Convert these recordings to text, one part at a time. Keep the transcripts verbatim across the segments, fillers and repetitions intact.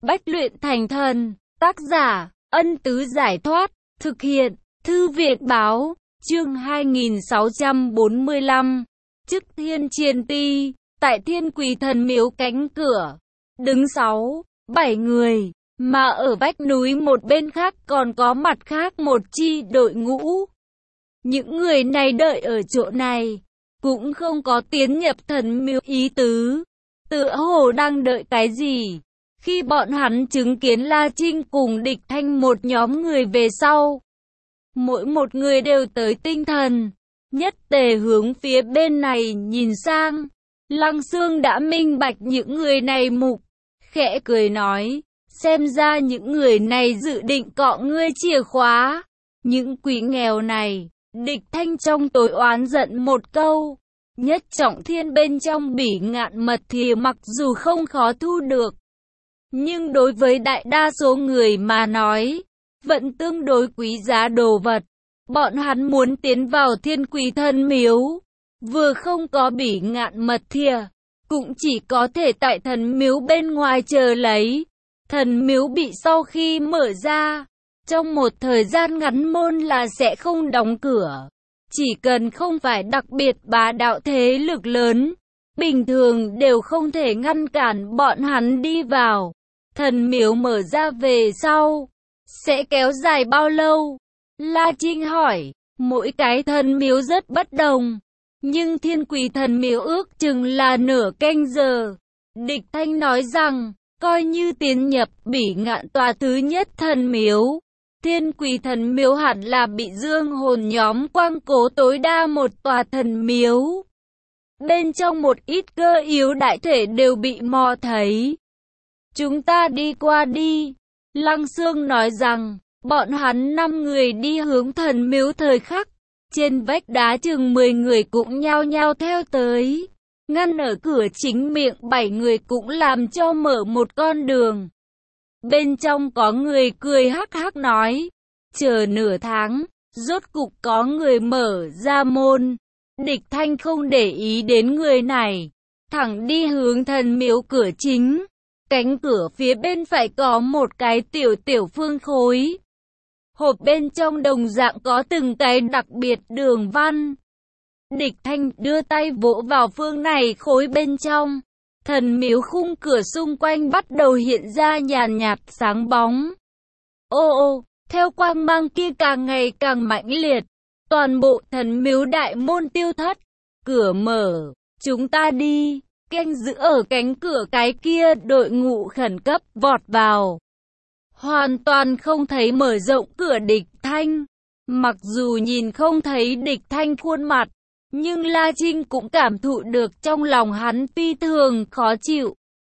Bách luyện thành thần, tác giả, Ân Tứ Giải Thoát, thực hiện, Thư viện Báo, chương hai nghìn sáu trăm bốn mươi lăm, chức thiên chiên ti, tại Thiên Quỷ Thần Miếu cánh cửa, đứng sáu, bảy người, mà ở vách núi một bên khác còn có mặt khác một chi đội ngũ. Những người này đợi ở chỗ này, cũng không có tiến nhập thần miếu ý tứ, tựa hồ đang đợi cái gì. Khi bọn hắn chứng kiến La Trinh cùng Địch Thanh một nhóm người về sau, mỗi một người đều tới tinh thần, nhất tề hướng phía bên này nhìn sang. Lăng Xương đã minh bạch những người này mục, khẽ cười nói, xem ra những người này dự định cọ ngươi chìa khóa. Những quỷ nghèo này, Địch Thanh trong tối oán giận một câu, nhất trọng thiên bên trong bỉ ngạn mật thì mặc dù không khó thu được, nhưng đối với đại đa số người mà nói, vẫn tương đối quý giá đồ vật. Bọn hắn muốn tiến vào Thiên Quỷ Thần Miếu, vừa không có bỉ ngạn mật thìa, cũng chỉ có thể tại thần miếu bên ngoài chờ lấy. Thần miếu bị sau khi mở ra, trong một thời gian ngắn môn là sẽ không đóng cửa. Chỉ cần không phải đặc biệt bá đạo thế lực lớn, bình thường đều không thể ngăn cản bọn hắn đi vào. Thần miếu mở ra về sau, sẽ kéo dài bao lâu? La Trinh hỏi, mỗi cái thần miếu rất bất đồng, nhưng Thiên Quỷ Thần Miếu ước chừng là nửa canh giờ. Địch Thanh nói rằng, coi như tiến nhập bỉ ngạn tòa thứ nhất thần miếu, Thiên Quỷ Thần Miếu hẳn là bị dương hồn nhóm quang cố tối đa một tòa thần miếu. Bên trong một ít cơ yếu đại thể đều bị mò thấy. Chúng ta đi qua đi. Lăng Xương nói rằng, bọn hắn năm người đi hướng thần miếu thời khắc. Trên vách đá chừng mười người cũng nhao nhao theo tới. Ngăn ở cửa chính miệng bảy người cũng làm cho mở một con đường. Bên trong có người cười hắc hắc nói, chờ nửa tháng, rốt cục có người mở ra môn. Địch Thanh không để ý đến người này, thẳng đi hướng thần miếu cửa chính. Cánh cửa phía bên phải có một cái tiểu tiểu phương khối. Hộp bên trong đồng dạng có từng cái đặc biệt đường văn. Địch Thanh đưa tay vỗ vào phương này khối bên trong. Thần miếu khung cửa xung quanh bắt đầu hiện ra nhàn nhạt sáng bóng. Ô ô, theo quang mang kia càng ngày càng mãnh liệt, toàn bộ thần miếu đại môn tiêu thất. Cửa mở, chúng ta đi. Canh giữ ở cánh cửa cái kia đội ngũ khẩn cấp vọt vào. Hoàn toàn không thấy mở rộng cửa Địch Thanh. Mặc dù nhìn không thấy Địch Thanh khuôn mặt, nhưng La Trinh cũng cảm thụ được trong lòng hắn phi thường khó chịu.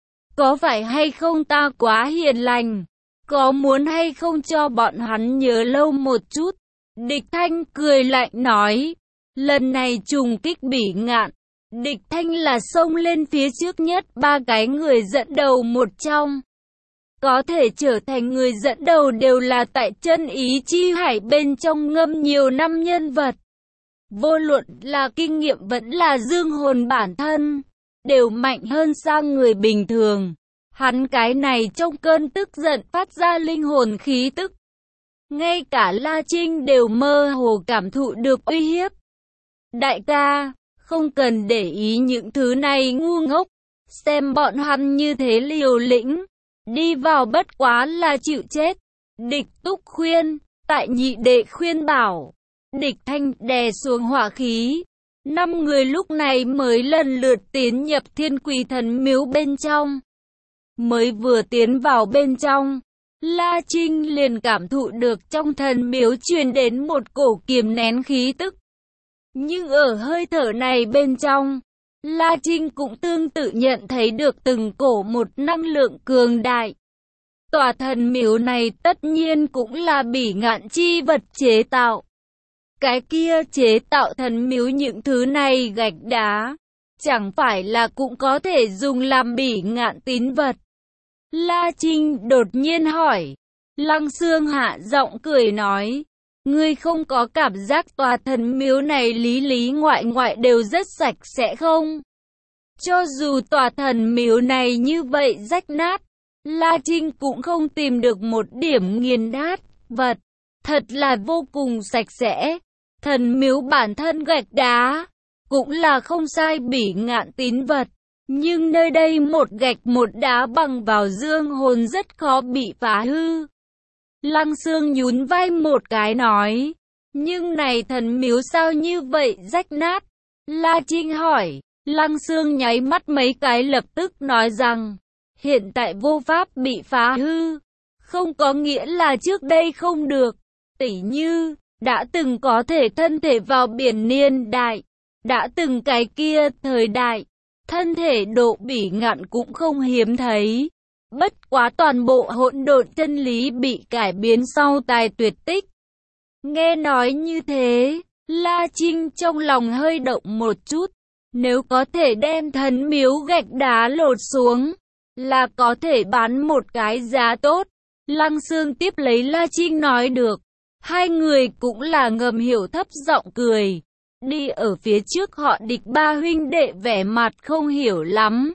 Có phải hay không ta quá hiền lành? Có muốn hay không cho bọn hắn nhớ lâu một chút? Địch Thanh cười lạnh nói. Lần này trùng kích bỉ ngạn, Địch Thanh là xông lên phía trước nhất ba cái người dẫn đầu một trong. Có thể trở thành người dẫn đầu đều là tại chân ý chi hải bên trong ngâm nhiều năm nhân vật. Vô luận là kinh nghiệm vẫn là dương hồn bản thân, đều mạnh hơn xa người bình thường. Hắn cái này trong cơn tức giận phát ra linh hồn khí tức. Ngay cả La Trinh đều mơ hồ cảm thụ được uy hiếp. Đại ca, không cần để ý những thứ này ngu ngốc. Xem bọn hắn như thế liều lĩnh, đi vào bất quá là chịu chết. Địch Túc khuyên, tại nhị đệ khuyên bảo. Địch Thanh đè xuống hỏa khí. Năm người lúc này mới lần lượt tiến nhập Thiên Quỷ Thần Miếu bên trong. Mới vừa tiến vào bên trong, La Trinh liền cảm thụ được trong thần miếu truyền đến một cổ kiềm nén khí tức. Nhưng ở hơi thở này bên trong, La Trinh cũng tương tự nhận thấy được từng cổ một năng lượng cường đại. Tòa thần miếu này tất nhiên cũng là bỉ ngạn chi vật chế tạo. Cái kia chế tạo thần miếu những thứ này gạch đá, chẳng phải là cũng có thể dùng làm bỉ ngạn tín vật? La Trinh đột nhiên hỏi. Lăng Xương hạ giọng cười nói, ngươi không có cảm giác tòa thần miếu này lý lý ngoại ngoại đều rất sạch sẽ không? Cho dù tòa thần miếu này như vậy rách nát, La Trinh cũng không tìm được một điểm nghiền nát vật. Thật là vô cùng sạch sẽ. Thần miếu bản thân gạch đá, cũng là không sai Bỉ Ngạn tín vật. Nhưng nơi đây một gạch một đá bằng vào dương hồn rất khó bị phá hư. Lăng Xương nhún vai một cái nói, nhưng này thần miếu sao như vậy rách nát? La Trinh hỏi. Lăng Xương nháy mắt mấy cái lập tức nói rằng, hiện tại vô pháp bị phá hư, không có nghĩa là trước đây không được. Tỉ như, đã từng có thể thân thể vào biển niên đại, đã từng cái kia thời đại, thân thể độ Bỉ Ngạn cũng không hiếm thấy. Bất quá toàn bộ hỗn độn chân lý bị cải biến sau tài tuyệt tích. Nghe nói như thế, La Trinh trong lòng hơi động một chút. Nếu có thể đem thần miếu gạch đá lột xuống, là có thể bán một cái giá tốt. Lăng Xương tiếp lấy La Trinh nói được. Hai người cũng là ngầm hiểu thấp giọng cười. Đi ở phía trước họ Địch ba huynh đệ vẻ mặt không hiểu lắm.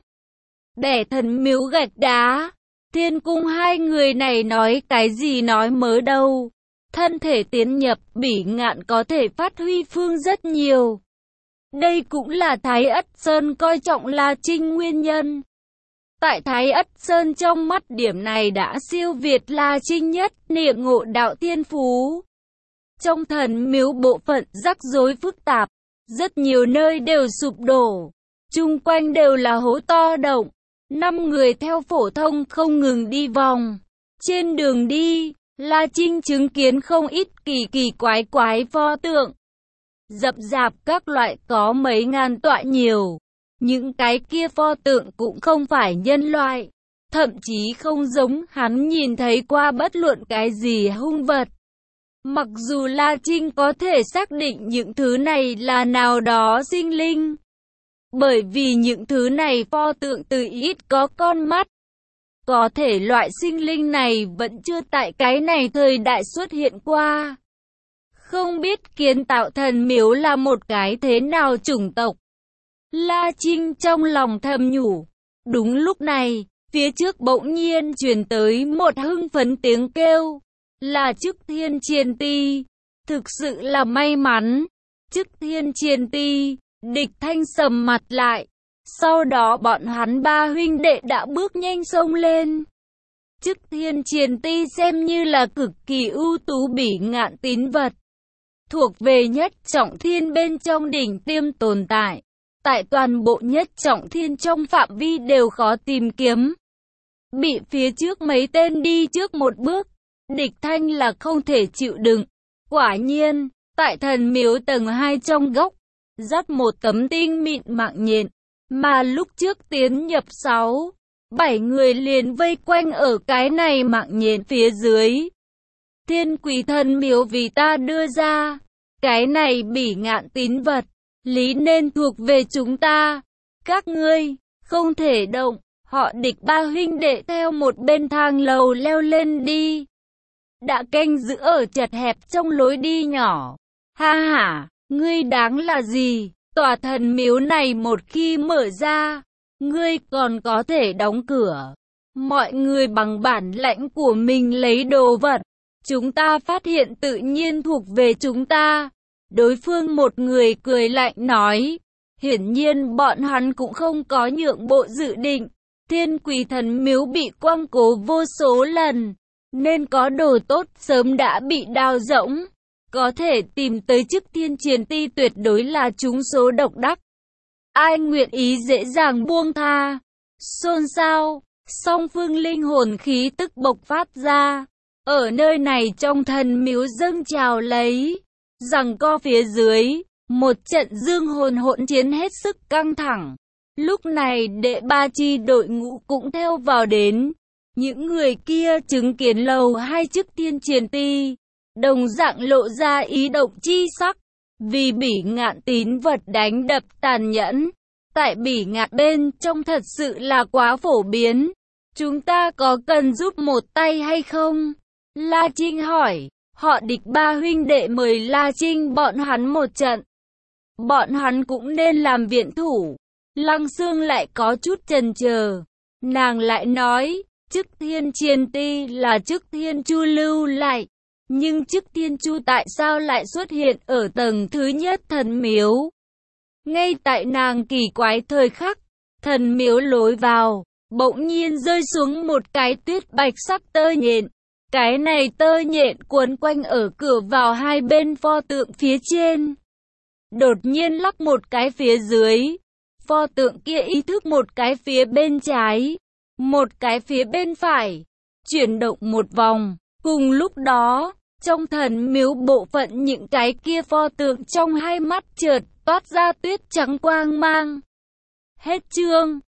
Bẻ thần miếu gạch đá. Thiên cung hai người này nói cái gì nói mớ đâu. Thân thể tiến nhập Bỉ Ngạn có thể phát huy phương rất nhiều. Đây cũng là Thái Ất Sơn coi trọng La Trinh nguyên nhân. Tại Thái Ất Sơn trong mắt điểm này đã siêu việt La Trinh nhất niệm ngộ đạo thiên phú. Trong thần miếu bộ phận rắc rối phức tạp, rất nhiều nơi đều sụp đổ, chung quanh đều là hố to động. Năm người theo phổ thông không ngừng đi vòng. Trên đường đi, La Trinh chứng kiến không ít kỳ kỳ quái quái pho tượng. Dập dạp các loại có mấy ngàn tọa nhiều. Những cái kia pho tượng cũng không phải nhân loại. Thậm chí không giống hắn nhìn thấy qua bất luận cái gì hung vật. Mặc dù La Trinh có thể xác định những thứ này là nào đó sinh linh. Bởi vì những thứ này pho tượng từ ít có con mắt. Có thể loại sinh linh này vẫn chưa tại cái này thời đại xuất hiện qua. Không biết kiến tạo thần miếu là một cái thế nào chủng tộc. La Trinh trong lòng thầm nhủ. Đúng lúc này, phía trước bỗng nhiên truyền tới một hưng phấn tiếng kêu. Là Chức Thiên Triền Ti. Thực sự là may mắn. Chức Thiên Triền Ti. Địch Thanh sầm mặt lại. Sau đó bọn hắn ba huynh đệ đã bước nhanh xông lên. Chức Thiên Triền Ti xem như là cực kỳ ưu tú Bỉ Ngạn tín vật. Thuộc về nhất trọng thiên bên trong đỉnh tiêm tồn tại. Tại toàn bộ nhất trọng thiên trong phạm vi đều khó tìm kiếm. Bị phía trước mấy tên đi trước một bước. Địch Thanh là không thể chịu đựng. Quả nhiên, tại thần miếu tầng hai trong góc, dắt một tấm tinh mịn mạng nhện. Mà lúc trước tiến nhập sáu, bảy người liền vây quanh ở cái này mạng nhện phía dưới. Thiên Quỷ thần miếu vì ta đưa ra. Cái này Bỉ Ngạn tín vật, lý nên thuộc về chúng ta. Các ngươi, không thể động. Họ Địch ba huynh đệ theo một bên thang lầu leo lên đi. Đã canh giữ ở chật hẹp trong lối đi nhỏ. Ha ha, ngươi đáng là gì? Tòa thần miếu này một khi mở ra, ngươi còn có thể đóng cửa. Mọi người bằng bản lãnh của mình lấy đồ vật. Chúng ta phát hiện tự nhiên thuộc về chúng ta. Đối phương một người cười lạnh nói. Hiển nhiên bọn hắn cũng không có nhượng bộ dự định. Thiên Quỷ thần miếu bị quăng cố vô số lần, nên có đồ tốt sớm đã bị đào rỗng. Có thể tìm tới Chức Thiên Triền Ti tuyệt đối là trúng số độc đắc. Ai nguyện ý dễ dàng buông tha? Xôn xao, song phương linh hồn khí tức bộc phát ra. Ở nơi này trong thần miếu dâng trào lấy. Giằng co phía dưới, một trận dương hồn hỗn chiến hết sức căng thẳng. Lúc này đệ ba chi đội ngũ cũng theo vào đến. Những người kia chứng kiến lầu hai Chức Thiên Triền Ti, đồng dạng lộ ra ý động chi sắc. Vì Bỉ Ngạn tín vật đánh đập tàn nhẫn, tại Bỉ Ngạn bên trong thật sự là quá phổ biến. Chúng ta có cần giúp một tay hay không? La Trinh hỏi. Họ Địch ba huynh đệ mời La Trinh bọn hắn một trận. Bọn hắn cũng nên làm viện thủ. Lăng Xương lại có chút chần chờ. Nàng lại nói, Chức Thiên Chiên Ti là chức Thiên Chu lưu lại, nhưng chức Thiên Chu tại sao lại xuất hiện ở tầng thứ nhất thần miếu? Ngay tại nàng kỳ quái thời khắc, thần miếu lối vào, bỗng nhiên rơi xuống một cái tuyết bạch sắc tơ nhện. Cái này tơ nhện cuốn quanh ở cửa vào hai bên pho tượng phía trên. Đột nhiên lắc một cái phía dưới. Pho tượng kia ý thức một cái phía bên trái, một cái phía bên phải, chuyển động một vòng. Cùng lúc đó, trong thần miếu bộ phận những cái kia pho tượng trong hai mắt chợt toát ra tuyết trắng quang mang. Hết chương.